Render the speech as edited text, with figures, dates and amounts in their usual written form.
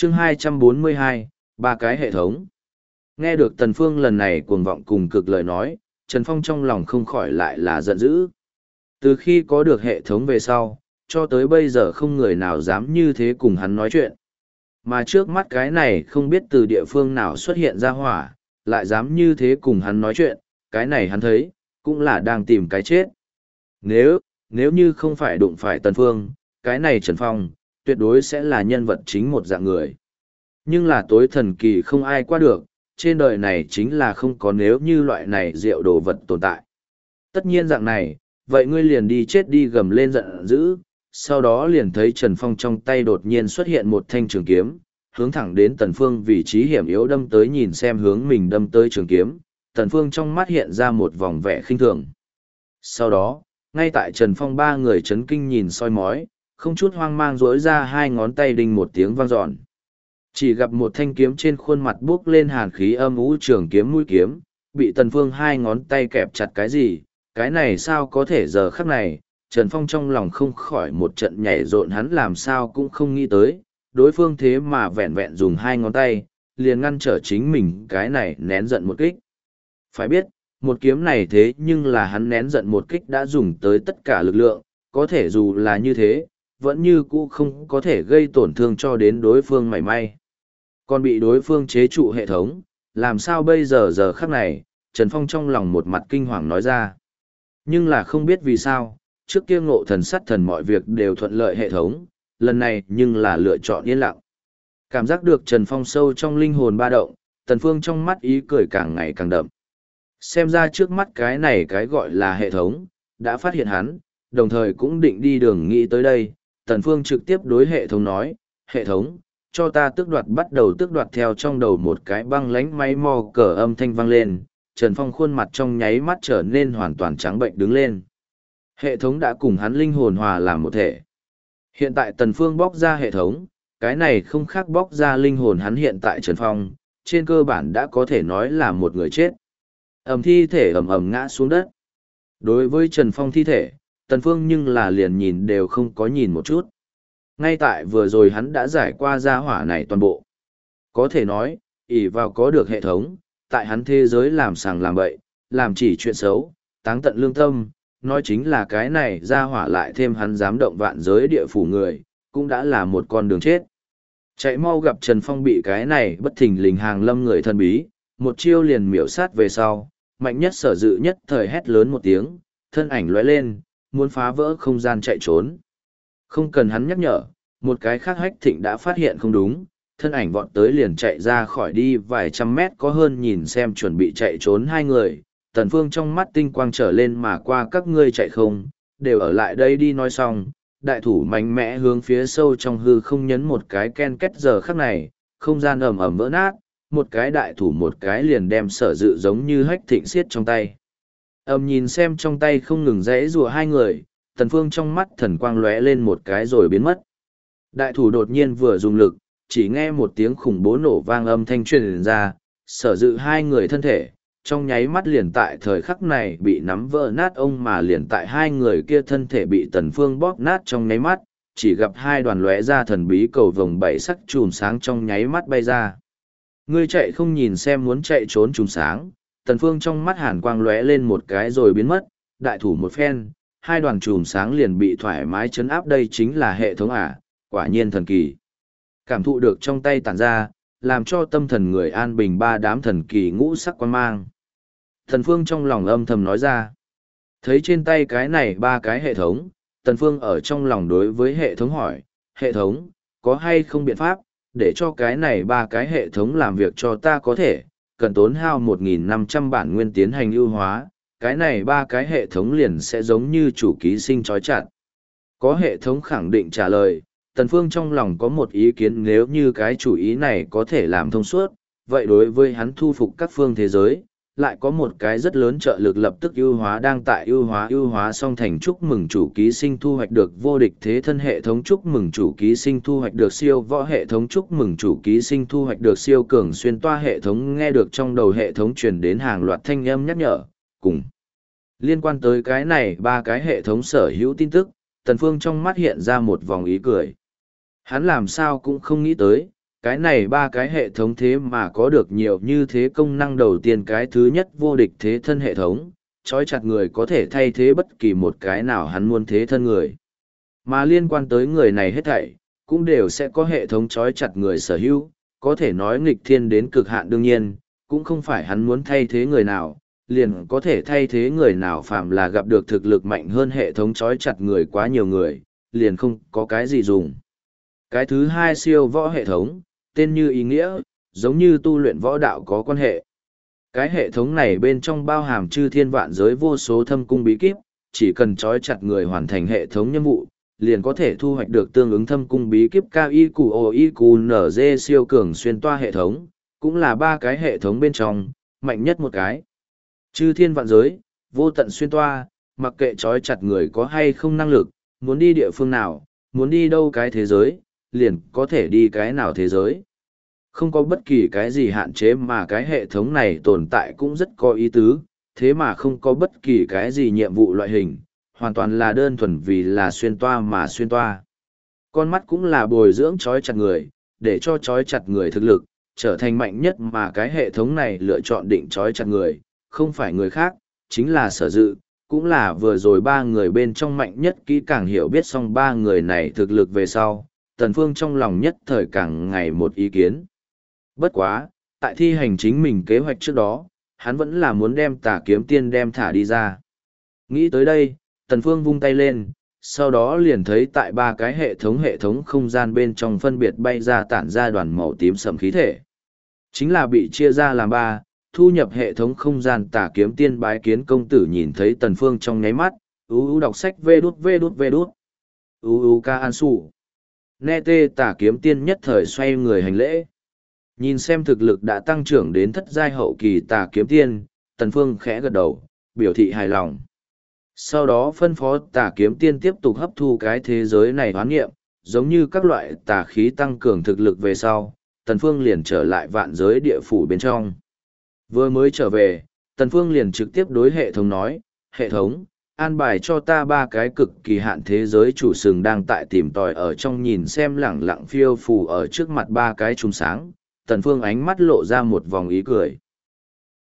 chương 242, ba cái hệ thống. Nghe được Tần Phương lần này cuồng vọng cùng cực lời nói, Trần Phong trong lòng không khỏi lại là giận dữ. Từ khi có được hệ thống về sau, cho tới bây giờ không người nào dám như thế cùng hắn nói chuyện. Mà trước mắt cái này không biết từ địa phương nào xuất hiện ra hỏa, lại dám như thế cùng hắn nói chuyện, cái này hắn thấy, cũng là đang tìm cái chết. Nếu như không phải đụng phải Tần Phương, cái này Trần Phong, tuyệt đối sẽ là nhân vật chính một dạng người. Nhưng là tối thần kỳ không ai qua được, trên đời này chính là không có nếu như loại này rượu đồ vật tồn tại. Tất nhiên dạng này, vậy ngươi liền đi chết đi gầm lên giận dữ, sau đó liền thấy Trần Phong trong tay đột nhiên xuất hiện một thanh trường kiếm, hướng thẳng đến Tần Phương vị trí hiểm yếu đâm tới nhìn xem hướng mình đâm tới trường kiếm, Tần Phương trong mắt hiện ra một vòng vẻ khinh thường. Sau đó, ngay tại Trần Phong ba người chấn kinh nhìn soi mói, không chút hoang mang rỗi ra hai ngón tay đinh một tiếng vang dọn. Chỉ gặp một thanh kiếm trên khuôn mặt buốc lên hàn khí âm u trường kiếm mũi kiếm, bị Tần Phương hai ngón tay kẹp chặt cái gì, cái này sao có thể giờ khắc này, Trần Phong trong lòng không khỏi một trận nhảy rộn hắn làm sao cũng không nghĩ tới, đối phương thế mà vẹn vẹn dùng hai ngón tay, liền ngăn trở chính mình cái này nén giận một kích. Phải biết, một kiếm này thế nhưng là hắn nén giận một kích đã dùng tới tất cả lực lượng, có thể dù là như thế, vẫn như cũ không có thể gây tổn thương cho đến đối phương mảy may. Còn bị đối phương chế trụ hệ thống, làm sao bây giờ khắc này, Trần Phong trong lòng một mặt kinh hoàng nói ra. Nhưng là không biết vì sao, trước kia ngộ thần sắt thần mọi việc đều thuận lợi hệ thống, lần này nhưng là lựa chọn yên lặng. Cảm giác được Trần Phong sâu trong linh hồn ba động, Tần Phương trong mắt ý cười càng ngày càng đậm. Xem ra trước mắt cái này cái gọi là hệ thống, đã phát hiện hắn, đồng thời cũng định đi đường nghĩ tới đây. Tần Phương trực tiếp đối hệ thống nói, hệ thống, cho ta tước đoạt bắt đầu tước đoạt theo trong đầu một cái băng lánh máy mò cờ âm thanh vang lên, Trần Phong khuôn mặt trong nháy mắt trở nên hoàn toàn trắng bệnh đứng lên. Hệ thống đã cùng hắn linh hồn hòa làm một thể. Hiện tại Tần Phương bóc ra hệ thống, cái này không khác bóc ra linh hồn hắn hiện tại Trần Phong, trên cơ bản đã có thể nói là một người chết. Thi thể ầm ngã xuống đất. Đối với Trần Phong thi thể, Tần Phương nhưng là liền nhìn đều không có nhìn một chút. Ngay tại vừa rồi hắn đã giải qua gia hỏa này toàn bộ. Có thể nói, ỷ vào có được hệ thống, tại hắn thế giới làm sàng làm bậy, làm chỉ chuyện xấu, táng tận lương tâm, nói chính là cái này gia hỏa lại thêm hắn dám động vạn giới địa phủ người, cũng đã là một con đường chết. Chạy mau gặp Trần Phong bị cái này bất thình lình hàng lâm người thân bí, một chiêu liền miểu sát về sau, mạnh nhất sở dự nhất thời hét lớn một tiếng, thân ảnh lóe lên, muốn phá vỡ không gian chạy trốn. Không cần hắn nhắc nhở, một cái khác Hách Thịnh đã phát hiện không đúng, thân ảnh vọt tới liền chạy ra khỏi đi vài trăm mét có hơn nhìn xem chuẩn bị chạy trốn hai người. Tần Phương trong mắt tinh quang trở lên mà qua các ngươi chạy không, đều ở lại đây đi nói xong. Đại thủ mạnh mẽ hướng phía sâu trong hư không nhấn một cái ken kết giờ khắc này, không gian ầm vỡ nát, một cái đại thủ một cái liền đem sở dự giống như Hách Thịnh siết trong tay. Nhìn xem trong tay không ngừng rẽ rùa hai người, Tần Phương trong mắt thần quang lóe lên một cái rồi biến mất. Đại thủ đột nhiên vừa dùng lực, chỉ nghe một tiếng khủng bố nổ vang âm thanh truyền ra, sở dự hai người thân thể, trong nháy mắt liền tại thời khắc này bị nắm vỡ nát ông mà liền tại hai người kia thân thể bị Tần Phương bóp nát trong nháy mắt, chỉ gặp hai đoàn lóe ra thần bí cầu vồng bảy sắc chùm sáng trong nháy mắt bay ra. Ngươi chạy không nhìn xem muốn chạy trốn chùm sáng, Tần Phương trong mắt hàn quang lóe lên một cái rồi biến mất, đại thủ một phen, hai đoàn chùm sáng liền bị thoải mái chấn áp đây chính là hệ thống à, quả nhiên thần kỳ. Cảm thụ được trong tay tản ra, làm cho tâm thần người an bình ba đám thần kỳ ngũ sắc quan mang. Tần Phương trong lòng âm thầm nói ra. Thấy trên tay cái này ba cái hệ thống, Tần Phương ở trong lòng đối với hệ thống hỏi, hệ thống, có hay không biện pháp, để cho cái này ba cái hệ thống làm việc cho ta có thể, cần tốn hao 1.500 bản nguyên tiến hành ưu hóa, cái này ba cái hệ thống liền sẽ giống như chủ ký sinh trói chặt. Có hệ thống khẳng định trả lời, Tần Phương trong lòng có một ý kiến nếu như cái chủ ý này có thể làm thông suốt, vậy đối với hắn thu phục các phương thế giới, lại có một cái rất lớn trợ lực lập tức ưu hóa đang tại ưu hóa xong thành chúc mừng chủ ký sinh thu hoạch được vô địch thế thân hệ thống chúc mừng chủ ký sinh thu hoạch được siêu võ hệ thống chúc mừng chủ ký sinh thu hoạch được siêu cường xuyên toa hệ thống nghe được trong đầu hệ thống truyền đến hàng loạt thanh âm nhắc nhở, cùng. Liên quan tới cái này ba cái hệ thống sở hữu tin tức, Tần Phương trong mắt hiện ra một vòng ý cười. Hắn làm sao cũng không nghĩ tới, Cái này ba cái hệ thống thế mà có được nhiều như thế công năng. Đầu tiên, cái thứ nhất vô địch thế thân hệ thống, trói chặt người có thể thay thế bất kỳ một cái nào hắn muốn thế thân người. Mà liên quan tới người này hết thảy, cũng đều sẽ có hệ thống trói chặt người sở hữu, có thể nói nghịch thiên đến cực hạn. Đương nhiên, cũng không phải hắn muốn thay thế người nào, liền có thể thay thế người nào, phàm là gặp được thực lực mạnh hơn hệ thống trói chặt người quá nhiều người, liền không có cái gì dùng. Cái thứ hai, siêu võ hệ thống, tên như ý nghĩa, giống như tu luyện võ đạo có quan hệ. Cái hệ thống này bên trong bao hàm chư thiên vạn giới vô số thâm cung bí kíp, chỉ cần trói chặt người hoàn thành hệ thống nhiệm vụ, liền có thể thu hoạch được tương ứng thâm cung bí kíp. KIQOIQNZ siêu cường xuyên toa hệ thống, cũng là ba cái hệ thống bên trong, mạnh nhất một cái. Chư thiên vạn giới, vô tận xuyên toa, mặc kệ trói chặt người có hay không năng lực, muốn đi địa phương nào, muốn đi đâu cái thế giới, liền có thể đi cái nào thế giới. Không có bất kỳ cái gì hạn chế, mà cái hệ thống này tồn tại cũng rất có ý tứ, thế mà không có bất kỳ cái gì nhiệm vụ loại hình, hoàn toàn là đơn thuần vì là xuyên toa mà xuyên toa. Con mắt cũng là bồi dưỡng trói chặt người, để cho trói chặt người thực lực, trở thành mạnh nhất, mà cái hệ thống này lựa chọn định trói chặt người, không phải người khác, chính là Sở Dự, cũng là vừa rồi ba người bên trong mạnh nhất. Kỹ càng hiểu biết xong ba người này thực lực về sau, Tần Phương trong lòng nhất thời càng ngày một ý kiến. Bất quá, tại thi hành chính mình kế hoạch trước đó, hắn vẫn là muốn đem Tà Kiếm Tiên đem thả đi ra. Nghĩ tới đây, Tần Phương vung tay lên, sau đó liền thấy tại ba cái hệ thống không gian bên trong phân biệt bay ra tản ra đoàn màu tím sẫm khí thể. Chính là bị chia ra làm ba, thu nhập hệ thống không gian. Tà Kiếm Tiên bái kiến công tử. Nhìn thấy Tần Phương trong nháy mắt, đọc sách vê đút. Ca an su. Nghe tê. Tà Kiếm Tiên nhất thời xoay người hành lễ. Nhìn xem thực lực đã tăng trưởng đến thất giai hậu kỳ Tà Kiếm Tiên, Tần Phương khẽ gật đầu, biểu thị hài lòng. Sau đó phân phó Tà Kiếm Tiên tiếp tục hấp thu cái thế giới này hoán nghiệm, giống như các loại tà khí tăng cường thực lực về sau, Tần Phương liền trở lại vạn giới địa phủ bên trong. Vừa mới trở về, Tần Phương liền trực tiếp đối hệ thống nói, hệ thống, an bài cho ta ba cái cực kỳ hạn thế giới chủ sừng đang tại tìm tòi ở trong. Nhìn xem lẳng lặng phiêu phù ở trước mặt ba cái chùm sáng, Tần Phương ánh mắt lộ ra một vòng ý cười.